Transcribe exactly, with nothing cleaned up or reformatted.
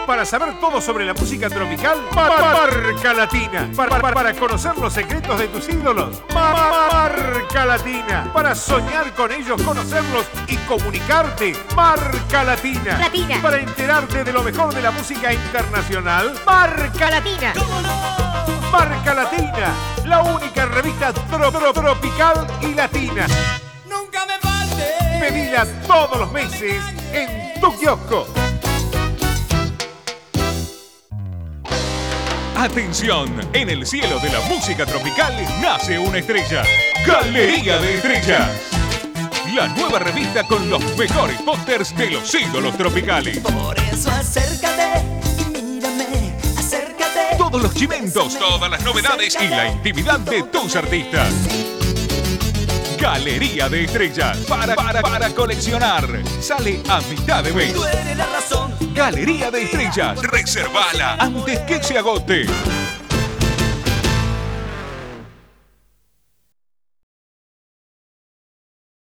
Para saber todo sobre la música tropical, Marca Latina. Para, para, para conocer los secretos de tus ídolos, Marca Latina. Para soñar con ellos, conocerlos y comunicarte, Marca Latina. Latina. Para enterarte de lo mejor de la música internacional, Marca Latina. ¿Cómo no? Marca Latina, la única revista tro tro tropical y latina. Nunca me falte. Pedila todos los meses en tu kiosco. Atención, en el cielo de la música tropical nace una estrella. Galería de Estrellas. La nueva revista con los mejores pósters de los ídolos tropicales. Por eso acércate y mírame, acércate. Todos los chimentos, todas las novedades y la intimidad de tus artistas. Galería de Estrellas, para, para, para coleccionar. Sale a mitad de mes. Tú eres la razón. Galería de Estrellas, reservala antes que se agote.